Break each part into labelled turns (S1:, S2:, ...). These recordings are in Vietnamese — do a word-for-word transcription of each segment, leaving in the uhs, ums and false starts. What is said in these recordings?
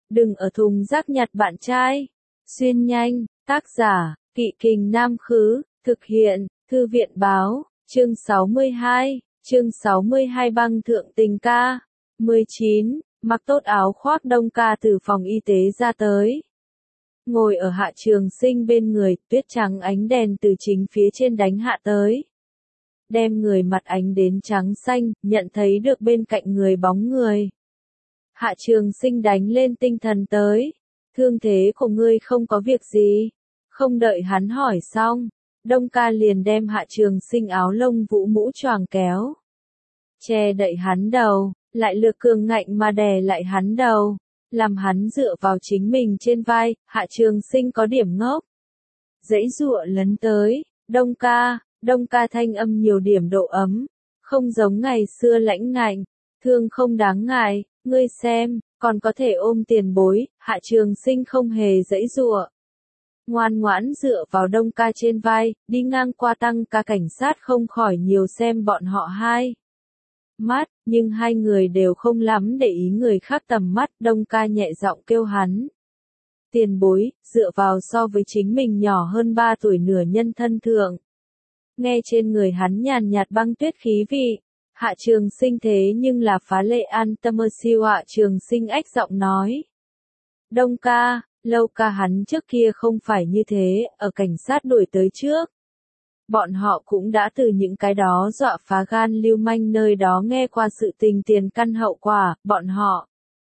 S1: Đừng ở thùng rác nhặt bạn trai. Xuyên nhanh, tác giả, Kỵ Kình Nam Khứ, thực hiện, Thư viện Báo, chương sáu mươi hai, chương sáu mươi hai băng thượng tình ca. mười chín, mặc tốt áo khoác Đông ca từ phòng y tế ra tới. Ngồi ở Hạ Trường Sinh bên người, tuyết trắng ánh đèn từ chính phía trên đánh hạ tới. Đem người mặt ánh đến trắng xanh, nhận thấy được bên cạnh người bóng người. Hạ Trường Sinh đánh lên tinh thần tới. Thương thế của ngươi không có việc gì. Không đợi hắn hỏi xong, Đông ca liền đem Hạ Trường Sinh áo lông vũ mũ choàng kéo. Che đậy hắn đầu, lại lực cường ngạnh mà đè lại hắn đầu. Làm hắn dựa vào chính mình trên vai, Hạ Trường Sinh có điểm ngốc. Dãy dụa lấn tới, Đông ca, Đông ca thanh âm nhiều điểm độ ấm. Không giống ngày xưa lãnh ngạnh, thương không đáng ngại, ngươi xem, còn có thể ôm tiền bối. Hạ Trường Sinh không hề dãy dụa. Ngoan ngoãn dựa vào Đông ca trên vai, đi ngang qua tăng ca cảnh sát không khỏi nhiều xem bọn họ hai mắt, nhưng hai người đều không lắm để ý người khác tầm mắt. Đông ca nhẹ giọng kêu hắn. Tiền bối, dựa vào so với chính mình nhỏ hơn ba tuổi nửa nhân thân thượng. Nghe trên người hắn nhàn nhạt băng tuyết khí vị. Hạ Trường Sinh thế nhưng là phá lệ an tâm siêu. Hạ Trường Sinh ách giọng nói. Đông ca, Lâu ca hắn trước kia không phải như thế, ở cảnh sát đuổi tới trước. Bọn họ cũng đã từ những cái đó dọa phá gan lưu manh nơi đó nghe qua sự tình tiền căn hậu quả, bọn họ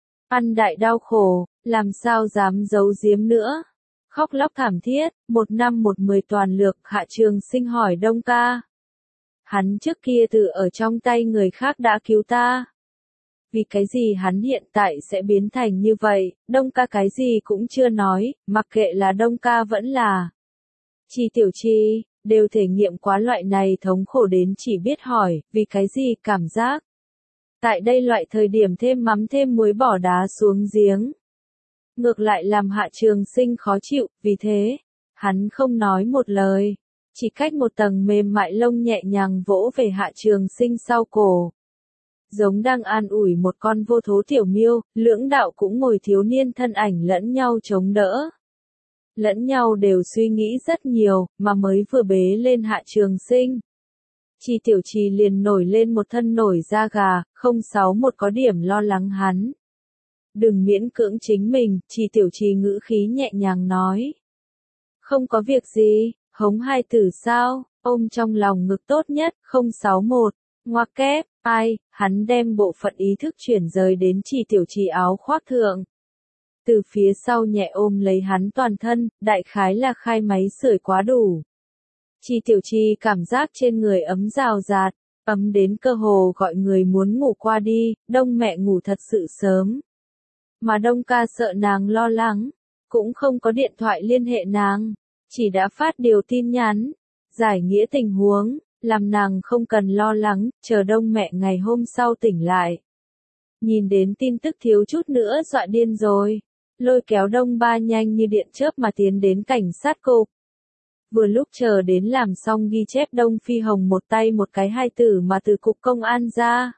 S1: ăn đại đau khổ, làm sao dám giấu giếm nữa. Khóc lóc thảm thiết, một năm một mười toàn lược. Hạ Trường Sinh hỏi Đông ca. Hắn trước kia từ ở trong tay người khác đã cứu ta. Vì cái gì hắn hiện tại sẽ biến thành như vậy? Đông ca cái gì cũng chưa nói, mặc kệ là Đông ca vẫn là Chi Tiểu Chi, đều thể nghiệm quá loại này thống khổ đến chỉ biết hỏi, vì cái gì cảm giác. Tại đây loại thời điểm thêm mắm thêm muối bỏ đá xuống giếng. Ngược lại làm Hạ Trường Sinh khó chịu, vì thế, hắn không nói một lời, chỉ cách một tầng mềm mại lông nhẹ nhàng vỗ về Hạ Trường Sinh sau cổ. Giống đang an ủi một con vô thố tiểu miêu, lưỡng đạo cũng ngồi thiếu niên thân ảnh lẫn nhau chống đỡ. Lẫn nhau đều suy nghĩ rất nhiều, mà mới vừa bế lên Hạ Trường Sinh. Chi Tiểu Trì liền nổi lên một thân nổi da gà, không sáu một có điểm lo lắng hắn. Đừng miễn cưỡng chính mình, Chi Tiểu Trì ngữ khí nhẹ nhàng nói. Không có việc gì, hống hai tử sao, ôm trong lòng ngực tốt nhất, không sáu một. Ngoặc kép, ai, hắn đem bộ phận ý thức chuyển rời đến Chi Tiểu Trì áo khoác thượng. Từ phía sau nhẹ ôm lấy hắn toàn thân, đại khái là khai máy sưởi quá đủ. Chi Tiểu Trì cảm giác trên người ấm rào rạt, ấm đến cơ hồ gọi người muốn ngủ qua đi. Đông mẹ ngủ thật sự sớm. Mà Đông ca sợ nàng lo lắng, cũng không có điện thoại liên hệ nàng, chỉ đã phát điều tin nhắn, giải nghĩa tình huống. Làm nàng không cần lo lắng, chờ Đông mẹ ngày hôm sau tỉnh lại. Nhìn đến tin tức thiếu chút nữa dọa điên rồi. Lôi kéo Đông ba nhanh như điện chớp mà tiến đến cảnh sát cục. Vừa lúc chờ đến làm xong ghi chép Đông Phi Hồng một tay một cái hai tử mà từ cục công an ra.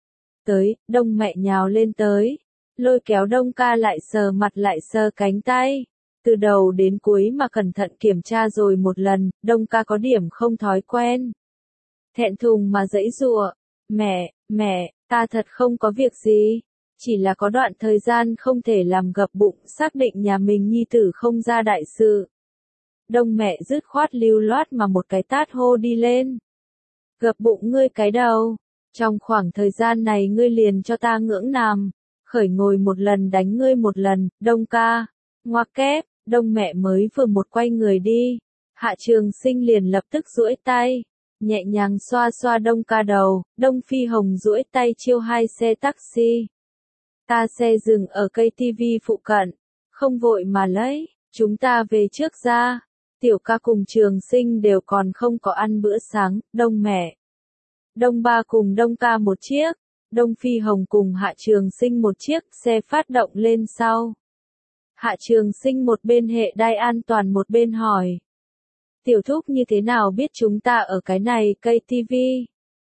S1: Tới, Đông mẹ nhào lên tới. Lôi kéo Đông ca lại sờ mặt lại sờ cánh tay. Từ đầu đến cuối mà cẩn thận kiểm tra rồi một lần, Đông ca có điểm không thói quen. Thẹn thùng mà giãy giụa, mẹ, mẹ, ta thật không có việc gì, chỉ là có đoạn thời gian không thể làm gập bụng, xác định nhà mình nhi tử không ra đại sự. Đông mẹ dứt khoát lưu loát mà một cái tát hô đi lên. Gập bụng ngươi cái đầu, trong khoảng thời gian này ngươi liền cho ta ngưỡng nằm, khởi ngồi một lần đánh ngươi một lần. Đông ca, ngoặc kép, Đông mẹ mới vừa một quay người đi, Hạ Trường Sinh liền lập tức duỗi tay. Nhẹ nhàng xoa xoa Đông ca đầu. Đông Phi Hồng duỗi tay chiêu hai xe taxi. Ta xe dừng ở cây tivi phụ cận. Không vội mà lấy, chúng ta về trước ra. Tiểu ca cùng Trường Sinh đều còn không có ăn bữa sáng. Đông mẹ, Đông ba cùng Đông ca một chiếc. Đông Phi Hồng cùng Hạ Trường Sinh một chiếc, xe phát động lên sau. Hạ Trường Sinh một bên hệ đai an toàn một bên hỏi. Tiểu thúc như thế nào biết chúng ta ở cái này cây tivi?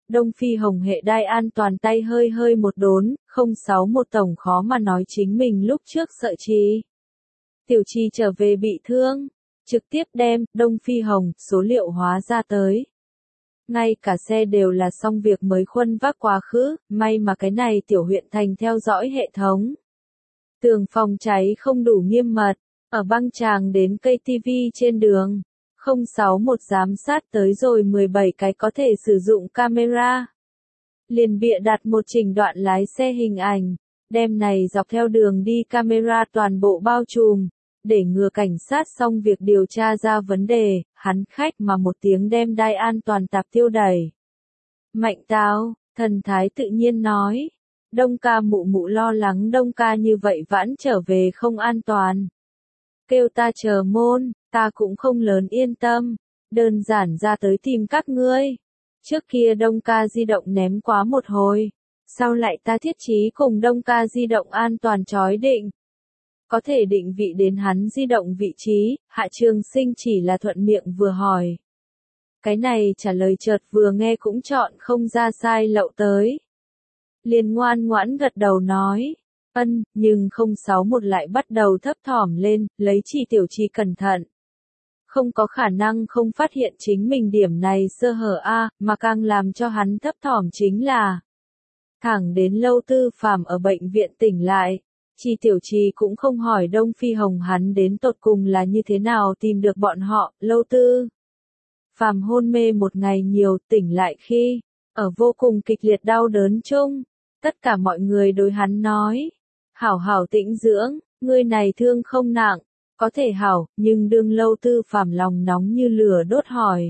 S1: Đông Phi Hồng hệ đai an toàn tay hơi hơi một đốn, không sáu một tổng khó mà nói chính mình lúc trước sợ Chi. Tiểu Chi trở về bị thương, trực tiếp đem Đông Phi Hồng số liệu hóa ra tới. Ngay cả xe đều là xong việc mới khuân vác quá khứ, may mà cái này tiểu huyện thành theo dõi hệ thống. Tường phòng cháy không đủ nghiêm mật, ở băng tràng đến cây tivi trên đường. không sáu một giám sát tới rồi mười bảy cái có thể sử dụng camera. Liền bịa đặt một trình đoạn lái xe hình ảnh, đem này dọc theo đường đi camera toàn bộ bao trùm, để ngừa cảnh sát xong việc điều tra ra vấn đề, hắn khách mà một tiếng đem đai an toàn tạp tiêu đẩy. Mạnh táo, thần thái tự nhiên nói, Đông ca mụ mụ lo lắng Đông ca như vậy vãn trở về không an toàn. Kêu ta chờ môn, ta cũng không lớn yên tâm, đơn giản ra tới tìm các ngươi. Trước kia Đông ca di động ném quá một hồi, sau lại ta thiết trí cùng Đông ca di động an toàn chói định. Có thể định vị đến hắn di động vị trí, Hạ Trường Sinh chỉ là thuận miệng vừa hỏi. Cái này trả lời chợt vừa nghe cũng chọn không ra sai lậu tới. Liền ngoan ngoãn gật đầu nói, ân, nhưng không sáu một lại bắt đầu thấp thỏm lên, lấy chỉ tiểu Chi cẩn thận. Không có khả năng không phát hiện chính mình điểm này sơ hở a, mà càng làm cho hắn thấp thỏm chính là thẳng đến Lâu Tư Phàm ở bệnh viện tỉnh lại, Chi tiểu Chi cũng không hỏi Đông Phi Hồng hắn đến tột cùng là như thế nào tìm được bọn họ. Lâu Tư Phàm hôn mê một ngày nhiều, tỉnh lại khi ở vô cùng kịch liệt đau đớn chung, tất cả mọi người đối hắn nói, hảo hảo tĩnh dưỡng, ngươi này thương không nặng. Có thể hảo, nhưng đương Lâu Tư Phàm lòng nóng như lửa đốt hỏi.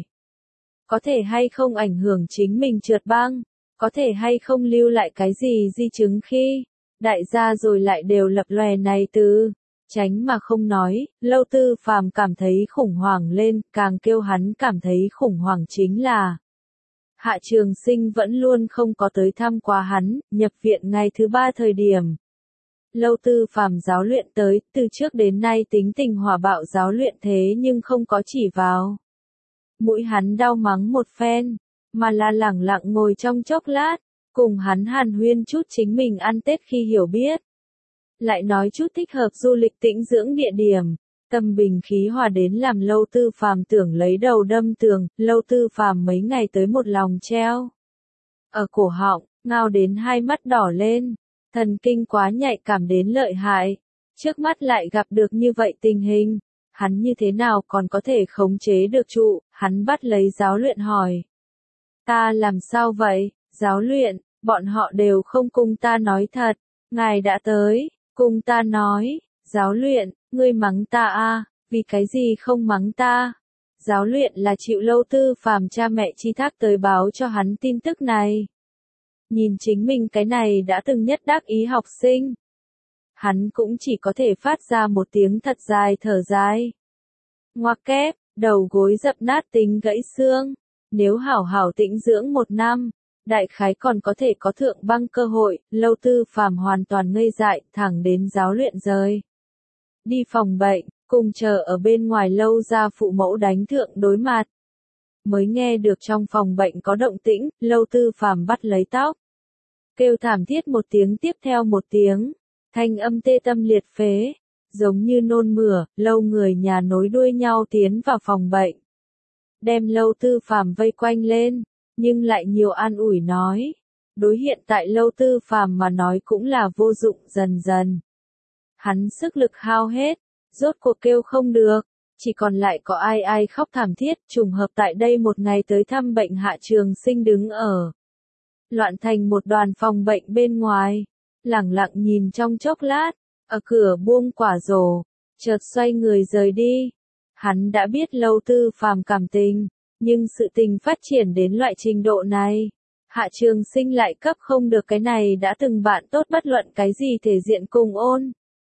S1: Có thể hay không ảnh hưởng chính mình trượt băng? Có thể hay không lưu lại cái gì di chứng khi? Đại gia rồi lại đều lập lòe này từ. Tránh mà không nói, Lâu Tư Phàm cảm thấy khủng hoảng lên, càng kêu hắn cảm thấy khủng hoảng chính là Hạ Trường Sinh vẫn luôn không có tới thăm qua hắn, nhập viện ngày thứ ba thời điểm. Lâu Tư Phàm giáo luyện tới, từ trước đến nay tính tình hòa bạo giáo luyện thế nhưng không có chỉ vào. Mũi hắn đau mắng một phen, mà là lẳng lặng ngồi trong chốc lát, cùng hắn hàn huyên chút chính mình ăn Tết khi hiểu biết. Lại nói chút thích hợp du lịch tĩnh dưỡng địa điểm, tâm bình khí hòa đến làm Lâu Tư Phàm tưởng lấy đầu đâm tường, Lâu Tư Phàm mấy ngày tới một lòng treo. Ở cổ họng, ngao đến hai mắt đỏ lên. Thần kinh quá nhạy cảm đến lợi hại, trước mắt lại gặp được như vậy tình hình, hắn như thế nào còn có thể khống chế được trụ, hắn bắt lấy giáo luyện hỏi. Ta làm sao vậy, giáo luyện, bọn họ đều không cùng ta nói thật, ngài đã tới, cùng ta nói, giáo luyện, ngươi mắng ta a, vì cái gì không mắng ta? Giáo luyện là chịu Lâu Tư Phàm cha mẹ chi thác tới báo cho hắn tin tức này. Nhìn chính mình cái này đã từng nhất đắc ý học sinh. Hắn cũng chỉ có thể phát ra một tiếng thật dài thở dài. Ngoặc kép, đầu gối dập nát tính gãy xương. Nếu hảo hảo tĩnh dưỡng một năm, đại khái còn có thể có thượng băng cơ hội. Lâu Tư Phàm hoàn toàn ngây dại, thẳng đến giáo luyện rời. Đi phòng bệnh, cùng chờ ở bên ngoài Lâu gia phụ mẫu đánh thượng đối mặt. Mới nghe được trong phòng bệnh có động tĩnh, Lâu Tư Phàm bắt lấy tóc. Kêu thảm thiết một tiếng tiếp theo một tiếng, thanh âm tê tâm liệt phế, giống như nôn mửa, Lâu người nhà nối đuôi nhau tiến vào phòng bệnh. Đem Lâu Tư Phàm vây quanh lên, nhưng lại nhiều an ủi nói. Đối hiện tại Lâu Tư Phàm mà nói cũng là vô dụng dần dần. Hắn sức lực hao hết, rốt cuộc kêu không được, chỉ còn lại có ai ai khóc thảm thiết, trùng hợp tại đây một ngày tới thăm bệnh Hạ Trường Sinh đứng ở. Loạn thành một đoàn phòng bệnh bên ngoài, lẳng lặng nhìn trong chốc lát, ở cửa buông quả rổ, chợt xoay người rời đi. Hắn đã biết Lâu Tư Phàm cảm tình, nhưng sự tình phát triển đến loại trình độ này, Hạ Trường Sinh lại cấp không được cái này đã từng bạn tốt bất luận cái gì thể diện cùng ôn.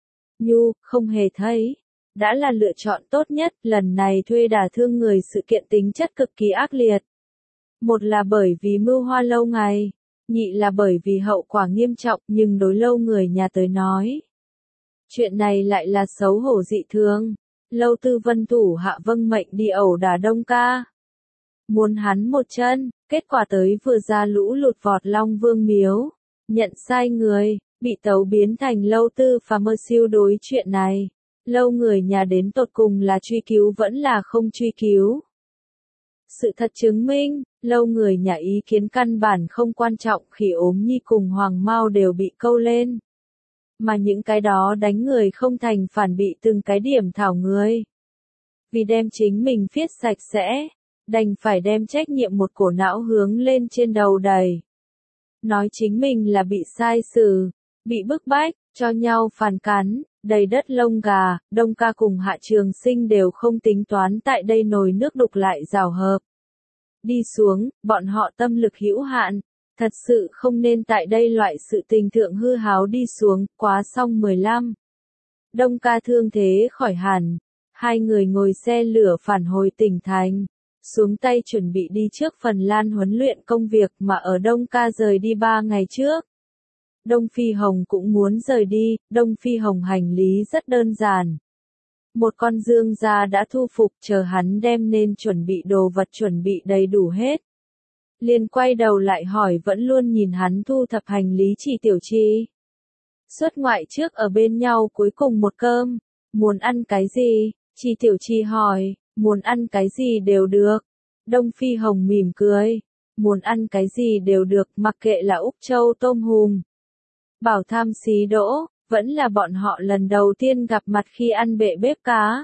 S1: Nhu, không hề thấy, đã là lựa chọn tốt nhất, lần này thuê đả thương người sự kiện tính chất cực kỳ ác liệt. Một là bởi vì mưu hoa lâu ngày, nhị là bởi vì hậu quả nghiêm trọng, nhưng đối Lâu người nhà tới nói. Chuyện này lại là xấu hổ dị thường. Lâu Tư Vân thủ hạ vâng mệnh đi ẩu đả Đông ca. muốn hắn một chân, kết quả tới vừa ra lũ lụt vọt Long Vương miếu, nhận sai người, bị tấu biến thành Lâu Tư và Mơ Siêu đối chuyện này. Lâu người nhà đến tột cùng là truy cứu vẫn là không truy cứu. Sự thật chứng minh, Lâu người nhà ý kiến căn bản không quan trọng khi ốm nhi cùng Hoàng Mao đều bị câu lên. Mà những cái đó đánh người không thành phản bị từng cái điểm thảo người. Vì đem chính mình viết sạch sẽ, đành phải đem trách nhiệm một cổ não hướng lên trên đầu đầy. Nói chính mình là bị sai xử, bị bức bách, cho nhau phản cắn, đầy đất lông gà, Đông Ca cùng Hạ Trường Sinh đều không tính toán tại đây nồi nước đục lại rào hợp. Đi xuống, bọn họ tâm lực hữu hạn, thật sự không nên tại đây loại sự tình thượng hư háo đi xuống, quá xong mười lăm. Đông Ca thương thế khỏi hẳn, hai người ngồi xe lửa phản hồi tỉnh thành, xuống tay chuẩn bị đi trước Phần Lan huấn luyện công việc mà ở Đông Ca rời đi ba ngày trước. Đông Phi Hồng cũng muốn rời đi, Đông Phi Hồng hành lý rất đơn giản. Một con dương gia đã thu phục chờ hắn đem nên chuẩn bị đồ vật chuẩn bị đầy đủ hết. Liền quay đầu lại hỏi vẫn luôn nhìn hắn thu thập hành lý Chỉ Tiểu Chi. Xuất ngoại trước ở bên nhau cuối cùng một cơm, muốn ăn cái gì? Chỉ Tiểu Chi hỏi, muốn ăn cái gì đều được. Đông Phi Hồng mỉm cười, muốn ăn cái gì đều được mặc kệ là Úc Châu tôm hùm. Bảo Tham xí đỗ, vẫn là bọn họ lần đầu tiên gặp mặt khi ăn bệ bếp cá.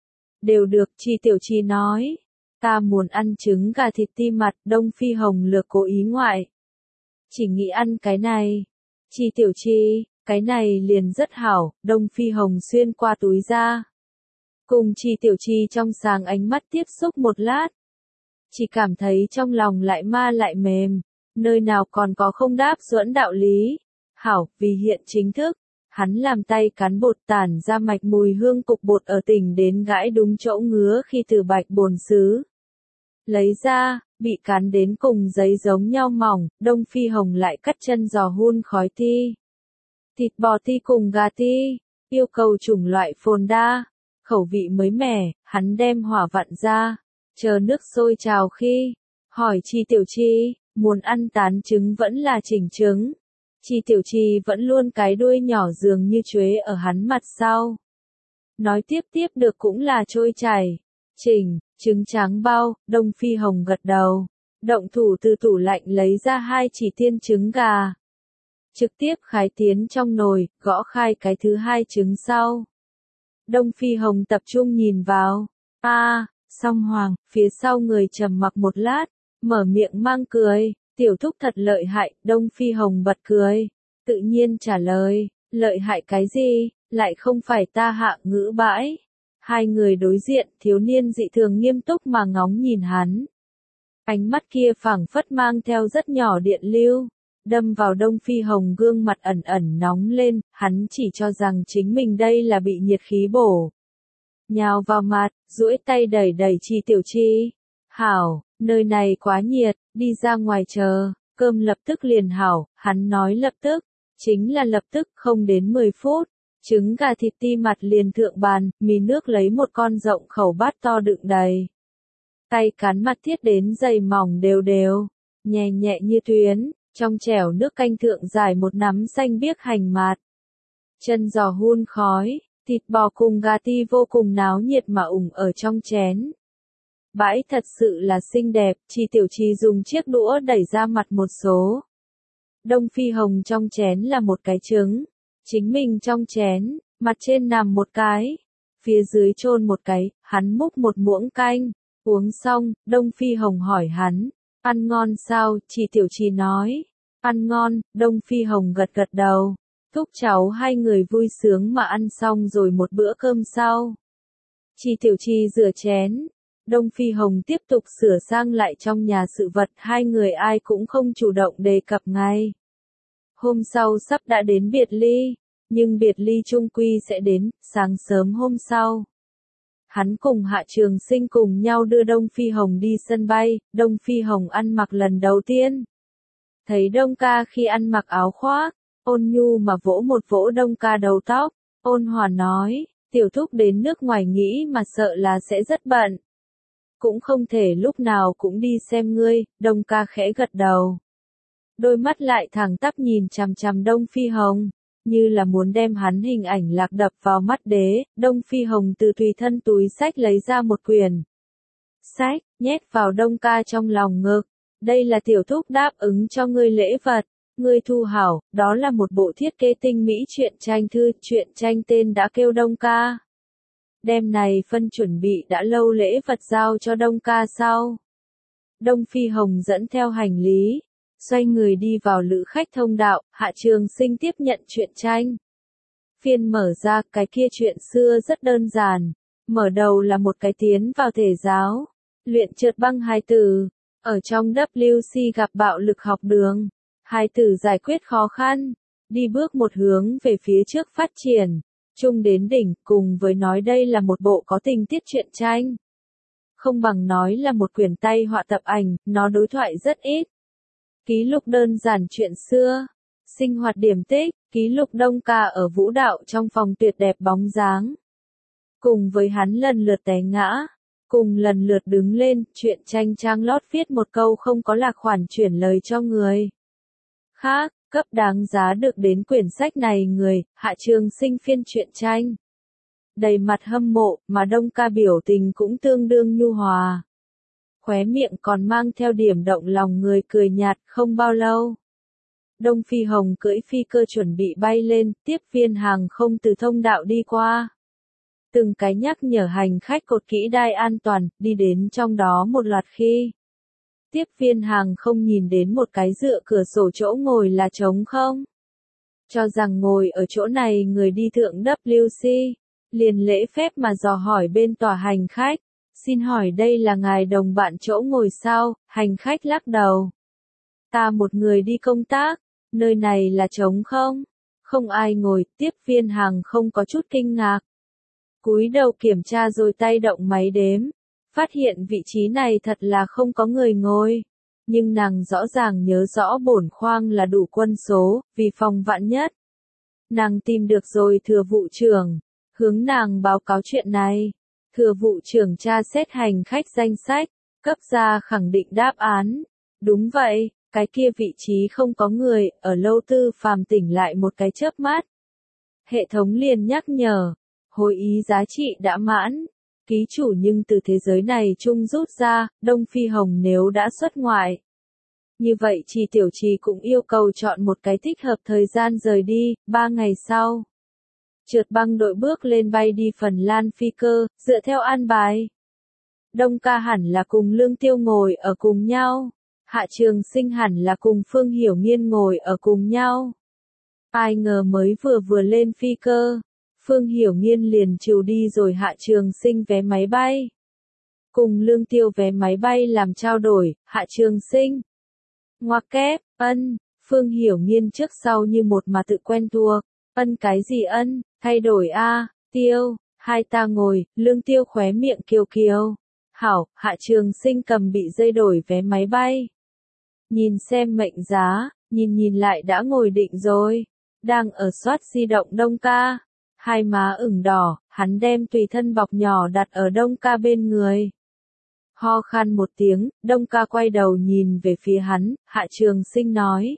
S1: Đều được, Chi Tiểu Chi nói. Ta muốn ăn trứng gà thịt ti mặt, Đông Phi Hồng lược cố ý ngoại. Chỉ nghĩ ăn cái này. Chi Tiểu Chi, cái này liền rất hảo, Đông Phi Hồng xuyên qua túi ra. Cùng Chi Tiểu Chi trong sáng ánh mắt tiếp xúc một lát. Chỉ cảm thấy trong lòng lại ma lại mềm, nơi nào còn có không đáp duẫn đạo lý. Hảo, vì hiện chính thức, hắn làm tay cán bột tản ra mạch mùi hương cục bột ở tỉnh đến gãi đúng chỗ ngứa khi từ bạch bồn xứ. Lấy ra, bị cán đến cùng giấy giống nhau mỏng, Đông Phi Hồng lại cắt chân giò hun khói ti. Thịt bò ti cùng gà ti, yêu cầu chủng loại phồn đa, khẩu vị mới mẻ, hắn đem hỏa vặn ra, chờ nước sôi trào khi, hỏi Chi Tiểu Chi, muốn ăn tán trứng vẫn là chỉnh trứng. Chi Tiểu Chi vẫn luôn cái đuôi nhỏ dường như chuế ở hắn mặt sau. Nói tiếp tiếp được cũng là trôi chảy. Chỉnh, trứng trắng bao, Đông Phi Hồng gật đầu. Động thủ từ tủ lạnh lấy ra hai chỉ tiên trứng gà. Trực tiếp khái tiến trong nồi, gõ khai cái thứ hai trứng sau. Đông Phi Hồng tập trung nhìn vào. A, à, song hoàng, phía sau người trầm mặc một lát, mở miệng mang cười. Tiểu thúc thật lợi hại, Đông Phi Hồng bật cười, tự nhiên trả lời, lợi hại cái gì, lại không phải ta hạ ngữ bãi. Hai người đối diện, thiếu niên dị thường nghiêm túc mà ngóng nhìn hắn. Ánh mắt kia phảng phất mang theo rất nhỏ điện lưu, đâm vào Đông Phi Hồng gương mặt ẩn ẩn nóng lên, hắn chỉ cho rằng chính mình đây là bị nhiệt khí bổ. Nhào vào mặt, duỗi tay đẩy đẩy Chi Tiểu Chi. Hảo, nơi này quá nhiệt, đi ra ngoài chờ, cơm lập tức liền hảo, hắn nói lập tức, chính là lập tức không đến mười phút, trứng gà thịt ti mặt liền thượng bàn, mì nước lấy một con rộng khẩu bát to đựng đầy. Tay cán mặt thiết đến dày mỏng đều đều, nhẹ nhẹ như tuyến, trong chẻo nước canh thượng dài một nắm xanh biếc hành mạt. Chân giò hun khói, thịt bò cùng gà ti vô cùng náo nhiệt mà ủng ở trong chén. Bãi thật sự là xinh đẹp, Chi Tiểu Chi dùng chiếc đũa đẩy ra mặt một số. Đông Phi Hồng trong chén là một cái trứng, chính mình trong chén, mặt trên nằm một cái, phía dưới chôn một cái, hắn múc một muỗng canh, uống xong, Đông Phi Hồng hỏi hắn, ăn ngon sao, Chi Tiểu Chi nói, ăn ngon, Đông Phi Hồng gật gật đầu, thúc cháu hai người vui sướng mà ăn xong rồi một bữa cơm sau. Chi Tiểu Chi rửa chén. Đông Phi Hồng tiếp tục sửa sang lại trong nhà sự vật, hai người ai cũng không chủ động đề cập ngay. Hôm sau sắp đã đến biệt ly, nhưng biệt ly chung quy sẽ đến, sáng sớm hôm sau. Hắn cùng Hạ Trường Sinh cùng nhau đưa Đông Phi Hồng đi sân bay, Đông Phi Hồng ăn mặc lần đầu tiên. Thấy Đông Ca khi ăn mặc áo khoác, ôn nhu mà vỗ một vỗ Đông Ca đầu tóc, ôn hòa nói, tiểu thúc đến nước ngoài nghĩ mà sợ là sẽ rất bận. cũng không thể lúc nào cũng đi xem ngươi, Đông ca khẽ gật đầu. Đôi mắt lại thẳng tắp nhìn chằm chằm Đông Phi Hồng, như là muốn đem hắn hình ảnh lạc đập vào mắt đế. Đông Phi Hồng từ tùy thân túi sách lấy ra một quyển sách, nhét vào Đông ca trong lòng ngực. Đây là tiểu thúc đáp ứng cho ngươi lễ vật, ngươi thu hảo, đó là một bộ thiết kế tinh mỹ truyện tranh thư, truyện tranh tên đã kêu Đông ca. Đêm này phân chuẩn bị đã lâu lễ vật giao cho Đông ca sau. Đông Phi Hồng dẫn theo hành lý, xoay người đi vào lữ khách thông đạo. Hạ Trường Sinh tiếp nhận truyện tranh. Phiên mở ra, cái kia chuyện xưa rất đơn giản. Mở đầu là một cái tiến vào thể giáo, luyện trượt băng hài tử, ở trong W C gặp bạo lực học đường. Hài tử giải quyết khó khăn, đi bước một hướng về phía trước phát triển, chung đến đỉnh, cùng với nói đây là một bộ có tình tiết truyện tranh. Không bằng nói là một quyển tay họa tập ảnh, nó đối thoại rất ít. Ký lục đơn giản chuyện xưa, sinh hoạt điểm tích, ký lục Đông ca ở vũ đạo trong phòng tuyệt đẹp bóng dáng. Cùng với hắn lần lượt té ngã, cùng lần lượt đứng lên, truyện tranh trang lót viết một câu không có là khoản chuyển lời cho người khác, cấp đáng giá được đến quyển sách này người. Hạ Trường Sinh phiên truyện tranh. Đầy mặt hâm mộ, mà Đông ca biểu tình cũng tương đương nhu hòa. Khóe miệng còn mang theo điểm động lòng người cười nhạt. Không bao lâu, Đông Phi Hồng cưỡi phi cơ chuẩn bị bay lên, tiếp viên hàng không từ thông đạo đi qua. Từng cái nhắc nhở hành khách cột kỹ đai an toàn, đi đến trong đó một loạt khi. Tiếp viên hàng không nhìn đến một cái dựa cửa sổ chỗ ngồi là trống không. Cho rằng ngồi ở chỗ này người đi thượng W C, liền lễ phép mà dò hỏi bên tòa hành khách. Xin hỏi đây là ngài đồng bạn chỗ ngồi sao? Hành khách lắc đầu. Ta một người đi công tác, nơi này là trống không? Không ai ngồi. Tiếp viên hàng không có chút kinh ngạc. Cúi đầu kiểm tra rồi tay động máy đếm. Phát hiện vị trí này thật là không có người ngồi. Nhưng nàng rõ ràng nhớ rõ bổn khoang là đủ quân số, vì phòng vạn nhất. Nàng tìm được rồi thừa vụ trưởng, hướng nàng báo cáo chuyện này. Thừa vụ trưởng tra xét hành khách danh sách, cấp ra khẳng định đáp án. Đúng vậy, cái kia vị trí không có người, ở lâu Tư Phàm tỉnh lại một cái chớp mắt. Hệ thống liền nhắc nhở, hồi ý giá trị đã mãn. Ký chủ nhưng từ thế giới này chung rút ra, Đông Phi Hồng nếu đã xuất ngoại. Như vậy Trì Tiểu Trì cũng yêu cầu chọn một cái thích hợp thời gian rời đi. Ba ngày sau, trượt băng đội bước lên bay đi Phần Lan phi cơ, dựa theo an bài. Đông ca hẳn là cùng Lương Tiêu ngồi ở cùng nhau. Hạ Trường Sinh hẳn là cùng Phương Hiểu Nghiên ngồi ở cùng nhau. Ai ngờ mới vừa vừa lên phi cơ, Phương Hiểu Nghiên liền trừ đi rồi Hạ Trường Sinh vé máy bay. Cùng Lương Tiêu vé máy bay làm trao đổi. Hạ Trường Sinh. Ngoặc kép, ân, Phương Hiểu Nghiên trước sau như một mà tự quen thuộc. Ân cái gì ân, thay đổi a, Tiêu, hai ta ngồi. Lương Tiêu khóe miệng kiều kiều. Hảo. Hạ Trường Sinh cầm bị dây đổi vé máy bay. Nhìn xem mệnh giá, nhìn nhìn lại đã ngồi định rồi. Đang ở soát di động Đông ca. Hai má ửng đỏ, hắn đem tùy thân bọc nhỏ đặt ở Đông ca bên người. Ho khan một tiếng, Đông ca quay đầu nhìn về phía hắn. Hạ Trường Sinh nói.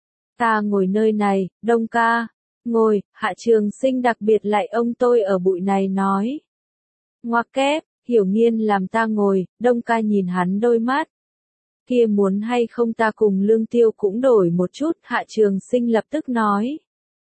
S1: Ta ngồi nơi này. Đông ca. Ngồi. Hạ Trường Sinh đặc biệt lại ông tôi ở bụi này nói. Ngoặc kép, Hiểu Nghiên làm ta ngồi. Đông ca nhìn hắn đôi mắt. Kia muốn hay không ta cùng Lương Tiêu cũng đổi một chút. Hạ Trường Sinh lập tức nói.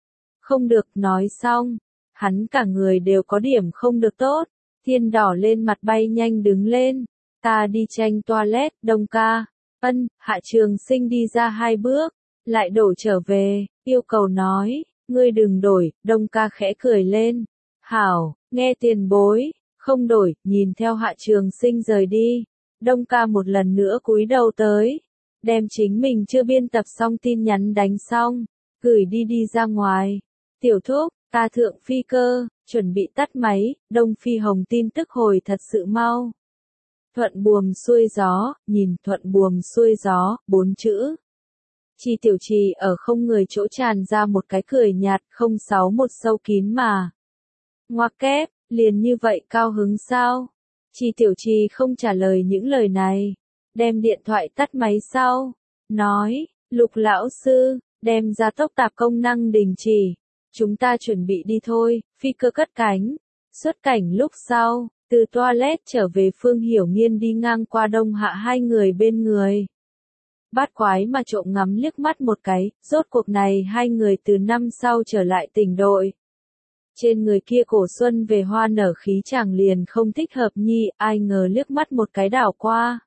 S1: Không được. Nói xong, hắn cả người đều có điểm không được tốt. Thiên đỏ lên mặt bay nhanh đứng lên. Ta đi tranh toilet. Đông ca. Ân. Hạ Trường Sinh đi ra hai bước, lại đổ trở về, yêu cầu nói. Ngươi đừng đổi. Đông ca khẽ cười lên. Hảo, nghe tiền bối. Không đổi. Nhìn theo Hạ Trường Sinh rời đi, Đông ca một lần nữa cúi đầu tới, đem chính mình chưa biên tập xong tin nhắn đánh xong, gửi đi đi ra ngoài. Tiểu thúc, ta thượng phi cơ, chuẩn bị tắt máy. Đông Phi Hồng tin tức hồi thật sự mau. Thuận buồm xuôi gió, nhìn thuận buồm xuôi gió, bốn chữ. Trì Tiểu Trì ở không người chỗ tràn ra một cái cười nhạt. Không sáu một sâu kín mà. Ngoặc kép, liền như vậy cao hứng sao? Chi Tiểu Trì không trả lời những lời này, đem điện thoại tắt máy sau, nói, Lục lão sư, đem gia tốc tạp công năng đình chỉ, chúng ta chuẩn bị đi thôi, phi cơ cất cánh, xuất cảnh lúc sau, từ toilet trở về Phương Hiểu Nghiên đi ngang qua Đông Hạ hai người bên người. Bát quái mà trộm ngắm liếc mắt một cái, rốt cuộc này hai người từ năm sau trở lại tỉnh đội. Trên người kia cổ xuân về hoa nở khí chàng liền không thích hợp nhi, ai ngờ liếc mắt một cái đảo qua.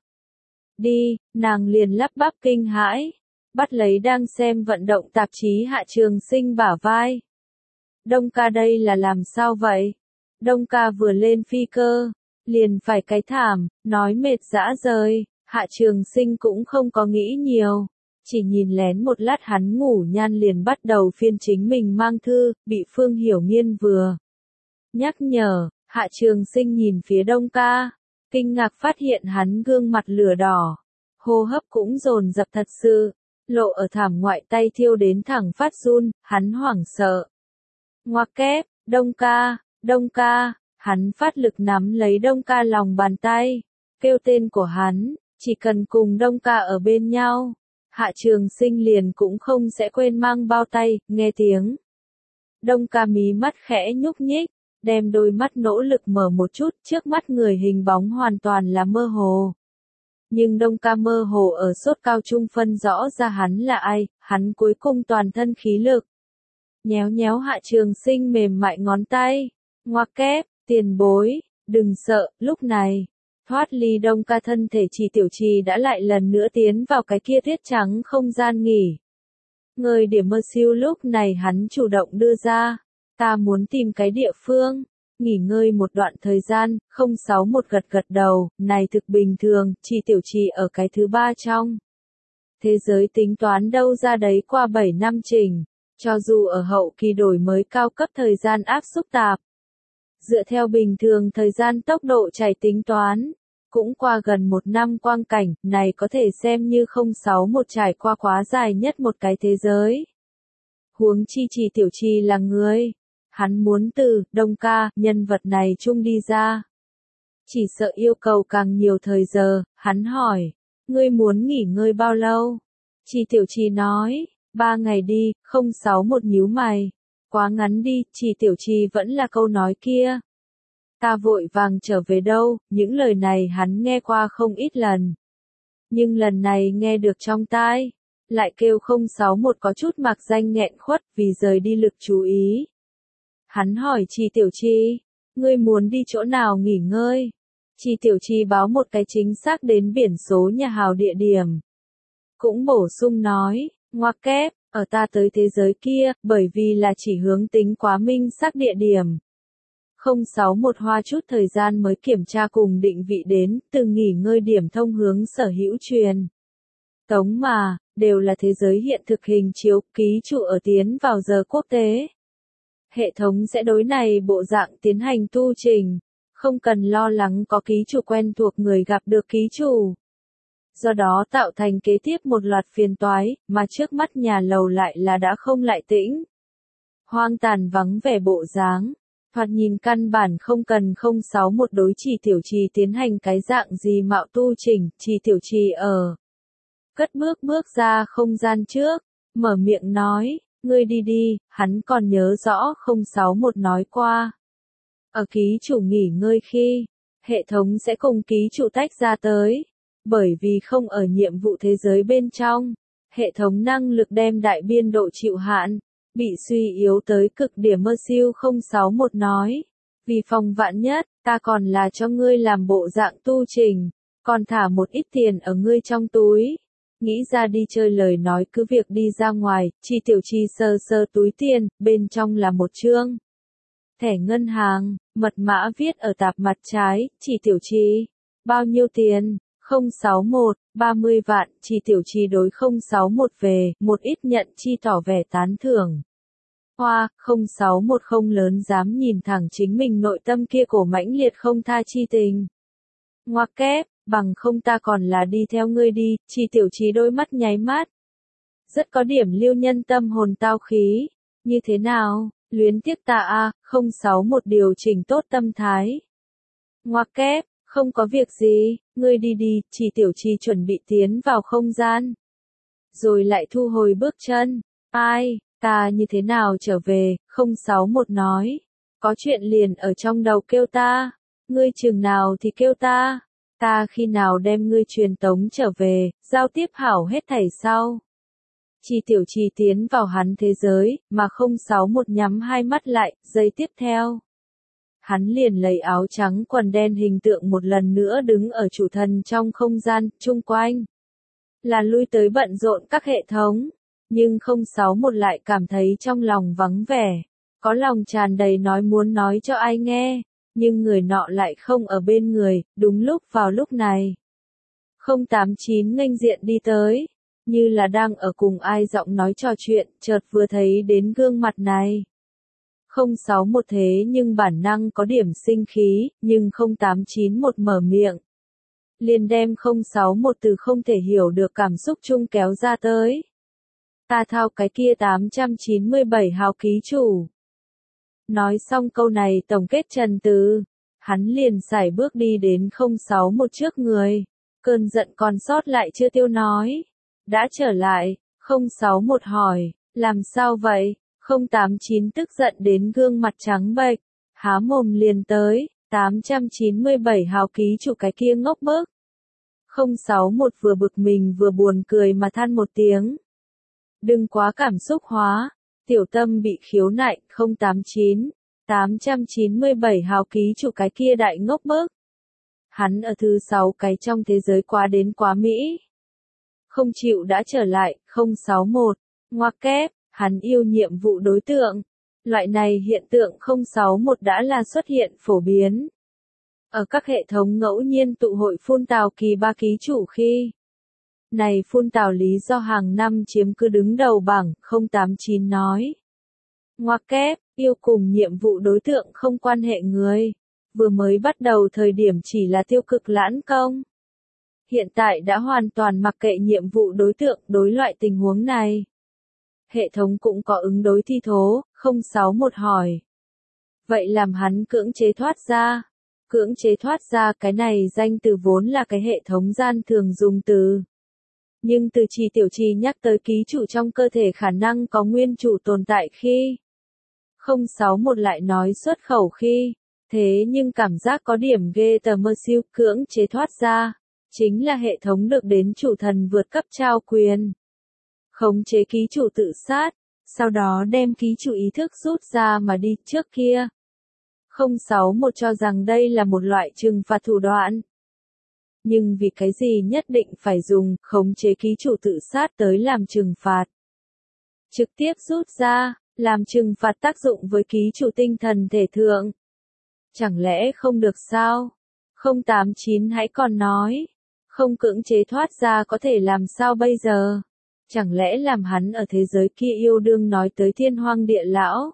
S1: Đi, nàng liền lắp bắp kinh hãi, bắt lấy đang xem vận động tạp chí Hạ Trường Sinh bả vai. Đông ca đây là làm sao vậy? Đông ca vừa lên phi cơ, liền phải cái thảm, nói mệt dã rời, Hạ Trường Sinh cũng không có nghĩ nhiều. Chỉ nhìn lén một lát hắn ngủ nhan liền bắt đầu phiên chính mình mang thư, bị Phương Hiểu Nghiên vừa nhắc nhở, Hạ Trường Sinh nhìn phía Đông ca, kinh ngạc phát hiện hắn gương mặt lửa đỏ, hô hấp cũng dồn dập thật sự, lộ ở thảm ngoại tay thiêu đến thẳng phát run, hắn hoảng sợ. Ngoặc kép, Đông ca, Đông ca, hắn phát lực nắm lấy Đông ca lòng bàn tay, kêu tên của hắn, chỉ cần cùng Đông ca ở bên nhau. Hạ Trường Sinh liền cũng không sẽ quên mang bao tay, nghe tiếng. Đông ca mí mắt khẽ nhúc nhích, đem đôi mắt nỗ lực mở một chút, trước mắt người hình bóng hoàn toàn là mơ hồ. Nhưng Đông ca mơ hồ ở sốt cao trung phân rõ ra hắn là ai, hắn cuối cùng toàn thân khí lực. Nhéo nhéo Hạ Trường Sinh mềm mại ngón tay, ngoặc kép, tiền bối, đừng sợ, lúc này. Thoát ly Đông ca thân thể Chỉ Tiểu Trì đã lại lần nữa tiến vào cái kia tuyết trắng không gian nghỉ. Người điểm mơ siêu lúc này hắn chủ động đưa ra. Ta muốn tìm cái địa phương, nghỉ ngơi một đoạn thời gian, không sáu một gật gật đầu, này thực bình thường, Chỉ Tiểu Trì ở cái thứ ba trong. Thế giới tính toán đâu ra đấy qua bảy năm trình, cho dù ở hậu kỳ đổi mới cao cấp thời gian áp xúc tạp. Dựa theo bình thường thời gian tốc độ chạy tính toán, cũng qua gần một năm quang cảnh, này có thể xem như không sáu một trải qua quá dài nhất một cái thế giới. Huống chi Chỉ Tiểu Trì là người, hắn muốn từ Đông ca nhân vật này chung đi ra. Chỉ sợ yêu cầu càng nhiều thời giờ, hắn hỏi, ngươi muốn nghỉ ngơi bao lâu? Chỉ Tiểu Trì nói, ba ngày đi, không sáu một nhíu mày. Quá ngắn đi, Chỉ Tiểu Trì vẫn là câu nói kia. Ta vội vàng trở về đâu, những lời này hắn nghe qua không ít lần. Nhưng lần này nghe được trong tai, lại kêu không sáu một có chút mặc danh nghẹn khuất vì rời đi lực chú ý. Hắn hỏi Chỉ Tiểu Trì, ngươi muốn đi chỗ nào nghỉ ngơi? Chỉ Tiểu Trì báo một cái chính xác đến biển số nhà hào địa điểm. Cũng bổ sung nói, ngoặc kép, ở ta tới thế giới kia, bởi vì là chỉ hướng tính quá minh xác địa điểm. không sáu một hoa chút thời gian mới kiểm tra cùng định vị đến, từng nghỉ ngơi điểm thông hướng sở hữu truyền. Tống mà, đều là thế giới hiện thực hình chiếu, ký chủ ở tiến vào giờ quốc tế. Hệ thống sẽ đối này bộ dạng tiến hành tu trình, không cần lo lắng có ký chủ quen thuộc người gặp được ký chủ. Do đó tạo thành kế tiếp một loạt phiền toái, mà trước mắt nhà lầu lại là đã không lại tĩnh. Hoang tàn vắng vẻ bộ dáng, thoạt nhìn căn bản không cần không sáu một đối Chỉ Tiểu Trì tiến hành cái dạng gì mạo tu chỉnh, Chỉ Tiểu Trì ở. Cất bước bước ra không gian trước, mở miệng nói, ngươi đi đi, hắn còn nhớ rõ không sáu một nói qua. Ở ký chủ nghỉ ngơi khi, hệ thống sẽ cùng ký chủ tách ra tới. Bởi vì không ở nhiệm vụ thế giới bên trong, hệ thống năng lực đem đại biên độ chịu hạn, bị suy yếu tới cực điểm mơ siêu không sáu một nói. Vì phòng vạn nhất, ta còn là cho ngươi làm bộ dạng tu trình, còn thả một ít tiền ở ngươi trong túi. Nghĩ ra đi chơi lời nói cứ việc đi ra ngoài, Chỉ Tiểu Trì sơ sơ túi tiền, bên trong là một chương. Thẻ ngân hàng, mật mã viết ở tạp mặt trái, Chỉ Tiểu Trì. Bao nhiêu tiền? không sáu một, ba mươi vạn, Chỉ Tiểu Trì đối không sáu một về, một ít nhận chi tỏ vẻ tán thưởng. Hoa, không sáu một không lớn dám nhìn thẳng chính mình nội tâm kia cổ mãnh liệt không tha chi tình. Ngoặc kép, bằng không ta còn là đi theo ngươi đi, Chỉ Tiểu Trì đôi mắt nháy mắt. Rất có điểm lưu nhân tâm hồn tao khí. Như thế nào, luyến tiếc ta a, không sáu một điều chỉnh tốt tâm thái. Ngoặc kép. Không có việc gì, ngươi đi đi, Trì Tiểu Trì chuẩn bị tiến vào không gian. Rồi lại thu hồi bước chân. Ai, ta như thế nào trở về, không sáu một nói. Có chuyện liền ở trong đầu kêu ta. Ngươi chừng nào thì kêu ta. Ta khi nào đem ngươi truyền tống trở về, giao tiếp hảo hết thảy sau. Trì Tiểu Trì tiến vào hắn thế giới, mà không sáu một nhắm hai mắt lại, giây tiếp theo. Hắn liền lấy áo trắng quần đen hình tượng một lần nữa đứng ở chủ thần trong không gian, chung quanh. Là lui tới bận rộn các hệ thống, nhưng không sáu một lại cảm thấy trong lòng vắng vẻ. Có lòng tràn đầy nói muốn nói cho ai nghe, nhưng người nọ lại không ở bên người, đúng lúc vào lúc này. không tám chín nghênh diện đi tới, như là đang ở cùng ai giọng nói trò chuyện, chợt vừa thấy đến gương mặt này. không sáu một thế nhưng bản năng có điểm sinh khí, nhưng không tám chín một mở miệng. Liền đem không sáu một từ không thể hiểu được cảm xúc chung kéo ra tới. Ta thao cái kia tám trăm chín mươi bảy hào ký chủ. Nói xong câu này tổng kết trần từ, hắn liền sải bước đi đến không sáu một trước người. Cơn giận còn sót lại chưa tiêu nói. Đã trở lại, không sáu một hỏi, làm sao vậy? không tám chín tức giận đến gương mặt trắng bệch, há mồm liền tới, tám trăm chín mươi bảy hào ký chủ cái kia ngốc bức. không sáu một vừa bực mình vừa buồn cười mà than một tiếng. Đừng quá cảm xúc hóa, tiểu tâm bị khiếu nại, không tám chín, tám trăm chín mươi bảy hào ký chủ cái kia đại ngốc bức. Hắn ở thứ sáu cái trong thế giới quá đến quá Mỹ. Không chịu đã trở lại, không sáu một, ngoặc kép, hắn yêu nhiệm vụ đối tượng. Loại này hiện tượng không sáu một đã là xuất hiện phổ biến. Ở các hệ thống ngẫu nhiên tụ hội phun tào kỳ ba ký chủ khi. Này phun tào lý do hàng năm chiếm cứ đứng đầu bảng, không tám chín nói. Ngoặc kép, yêu cùng nhiệm vụ đối tượng không quan hệ người. Vừa mới bắt đầu thời điểm chỉ là tiêu cực lãn công. Hiện tại đã hoàn toàn mặc kệ nhiệm vụ đối tượng đối loại tình huống này. Hệ thống cũng có ứng đối thi thố, không sáu một hỏi. Vậy làm hắn cưỡng chế thoát ra. Cưỡng chế thoát ra cái này danh từ vốn là cái hệ thống gian thường dùng từ. Nhưng từ Trì Tiểu Trì nhắc tới ký chủ trong cơ thể khả năng có nguyên chủ tồn tại khi. không sáu một lại nói xuất khẩu khi. Thế nhưng cảm giác có điểm ghê tờ mơ siêu cưỡng chế thoát ra. Chính là hệ thống được đến chủ thần vượt cấp trao quyền. Khống chế ký chủ tự sát, sau đó đem ký chủ ý thức rút ra mà đi trước kia. không sáu một cho rằng đây là một loại trừng phạt thủ đoạn. Nhưng vì cái gì nhất định phải dùng khống chế ký chủ tự sát tới làm trừng phạt. Trực tiếp rút ra, làm trừng phạt tác dụng với ký chủ tinh thần thể thượng. Chẳng lẽ không được sao? không tám chín hãy còn nói. Không cưỡng chế thoát ra có thể làm sao bây giờ? Chẳng lẽ làm hắn ở thế giới kia yêu đương nói tới thiên hoang địa lão?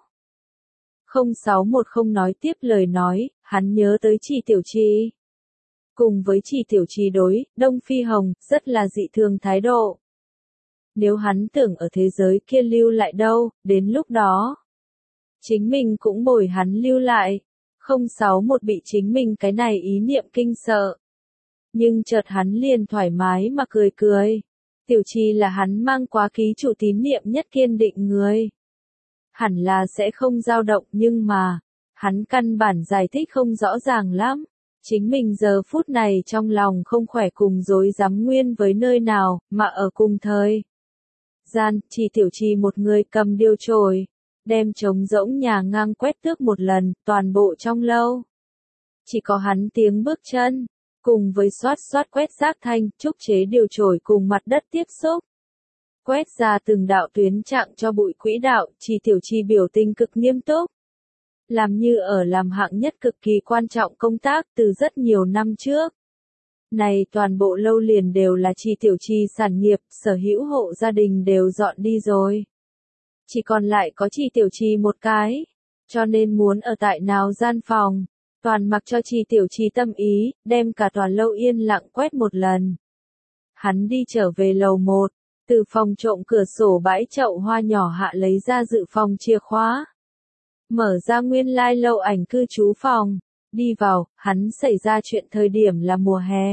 S1: không sáu một không nói tiếp lời nói, hắn nhớ tới Trì Tiểu Trì. Cùng với Trì Tiểu Trì đối, Đông Phi Hồng, rất là dị thường thái độ. Nếu hắn tưởng ở thế giới kia lưu lại đâu, đến lúc đó. Chính mình cũng bồi hắn lưu lại. không sáu một bị chính mình cái này ý niệm kinh sợ. Nhưng chợt hắn liền thoải mái mà cười cười. Tiểu Trì là hắn mang quá ký chủ tín niệm nhất kiên định người. Hẳn là sẽ không dao động nhưng mà, hắn căn bản giải thích không rõ ràng lắm. Chính mình giờ phút này trong lòng không khỏe cùng dối dám nguyên với nơi nào, mà ở cùng thời. Gian, Trì Tiểu Trì một người cầm điêu chổi, đem trống rỗng nhà ngang quét tước một lần, toàn bộ trong lâu. Chỉ có hắn tiếng bước chân. Cùng với xoát xoát quét rác thanh, trúc chế điều chổi cùng mặt đất tiếp xúc. Quét ra từng đạo tuyến trạng cho bụi quỹ đạo, Trì Tiểu Trì biểu tình cực nghiêm túc. Làm như ở làm hạng nhất cực kỳ quan trọng công tác từ rất nhiều năm trước. Này toàn bộ lâu liền đều là Trì Tiểu Trì sản nghiệp, sở hữu hộ gia đình đều dọn đi rồi. Chỉ còn lại có Trì Tiểu Trì một cái, cho nên muốn ở tại nào gian phòng. Toàn mặc cho Trì Tiểu Trì tâm ý, đem cả toàn lâu yên lặng quét một lần. Hắn đi trở về lầu một, từ phòng trộm cửa sổ bãi chậu hoa nhỏ hạ lấy ra dự phòng chìa khóa. Mở ra nguyên lai lâu ảnh cư trú phòng, Đi vào, hắn xảy ra chuyện thời điểm là mùa hè.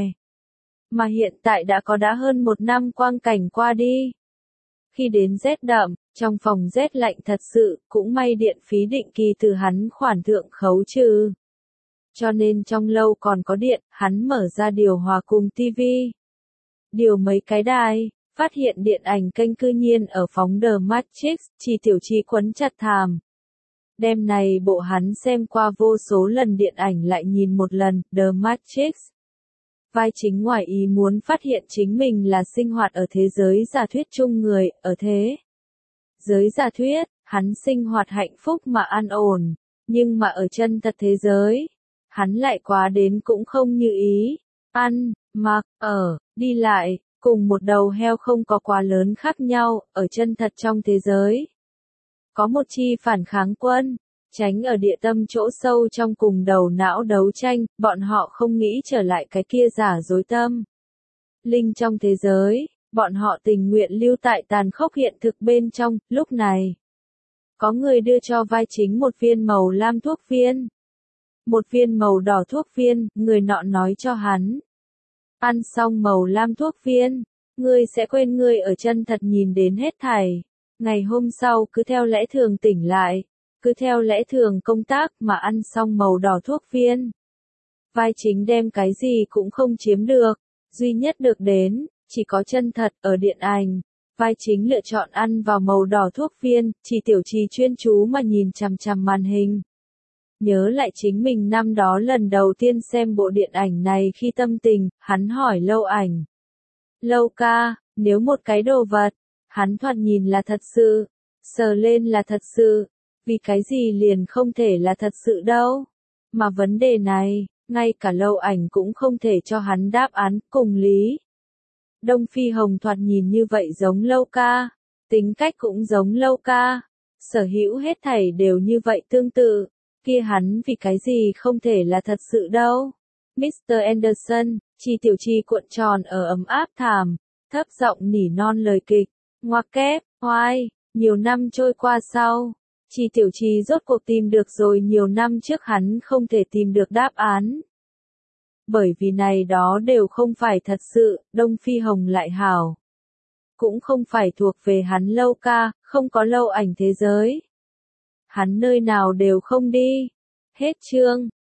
S1: Mà hiện tại đã có đã hơn một năm quang cảnh qua đi. Khi đến rét đậm, trong phòng rét lạnh thật sự, cũng may điện phí định kỳ từ hắn khoản thượng khấu trừ. Cho nên trong lâu còn có điện, hắn mở ra điều hòa cùng tivi. Điều mấy cái đài, phát hiện điện ảnh kênh cư nhiên ở phóng The Matrix, Chi Tiểu Chi quấn chặt thàm. Đêm này bộ hắn xem qua vô số lần điện ảnh lại nhìn một lần, The Matrix. Vai chính ngoài ý muốn phát hiện chính mình là sinh hoạt ở thế giới giả thuyết chung người, ở thế giới giả thuyết, hắn sinh hoạt hạnh phúc mà an ổn, nhưng mà ở chân thật thế giới, hắn lại quá đến cũng không như ý, ăn, mặc, ở, đi lại, cùng một đầu heo không có quá lớn khác nhau, ở chân thật trong thế giới. Có một chi phản kháng quân, tránh ở địa tâm chỗ sâu trong cùng đầu não đấu tranh, bọn họ không nghĩ trở lại cái kia giả dối tâm. Linh trong thế giới, bọn họ tình nguyện lưu tại tàn khốc hiện thực bên trong, lúc này. Có người đưa cho vai chính một viên màu lam thuốc viên. Một viên màu đỏ thuốc viên, người nọ nói cho hắn. Ăn xong màu lam thuốc viên, ngươi sẽ quên ngươi ở chân thật nhìn đến hết thảy. Ngày hôm sau cứ theo lẽ thường tỉnh lại, cứ theo lẽ thường công tác mà ăn xong màu đỏ thuốc viên. Vai chính đem cái gì cũng không chiếm được, duy nhất được đến, chỉ có chân thật ở điện ảnh. Vai chính lựa chọn ăn vào màu đỏ thuốc viên, chỉ Tiểu Trì chuyên chú mà nhìn chằm chằm màn hình. Nhớ lại chính mình năm đó lần đầu tiên xem bộ điện ảnh này khi tâm tình, hắn hỏi Lâu Ảnh. Lâu ca, nếu một cái đồ vật, hắn thoạt nhìn là thật sự, sờ lên là thật sự, vì cái gì liền không thể là thật sự đâu. Mà vấn đề này, ngay cả Lâu Ảnh cũng không thể cho hắn đáp án, cùng lý. Đông Phi Hồng thoạt nhìn như vậy giống Lâu ca, tính cách cũng giống Lâu ca, sở hữu hết thảy đều như vậy tương tự, kia hắn vì cái gì không thể là thật sự đâu. mít tơ Anderson, Chi Tiểu Chi cuộn tròn ở ấm áp thảm, thấp giọng nỉ non lời kịch, ngoặc kép, hoai, nhiều năm trôi qua sau, Chi Tiểu Chi rốt cuộc tìm được rồi nhiều năm trước hắn không thể tìm được đáp án. Bởi vì này đó đều không phải thật sự, Đông Phi Hồng lại hảo. Cũng không phải thuộc về hắn Lâu ca, không có Lâu Ảnh thế giới. Hắn nơi nào đều không đi. Hết chương.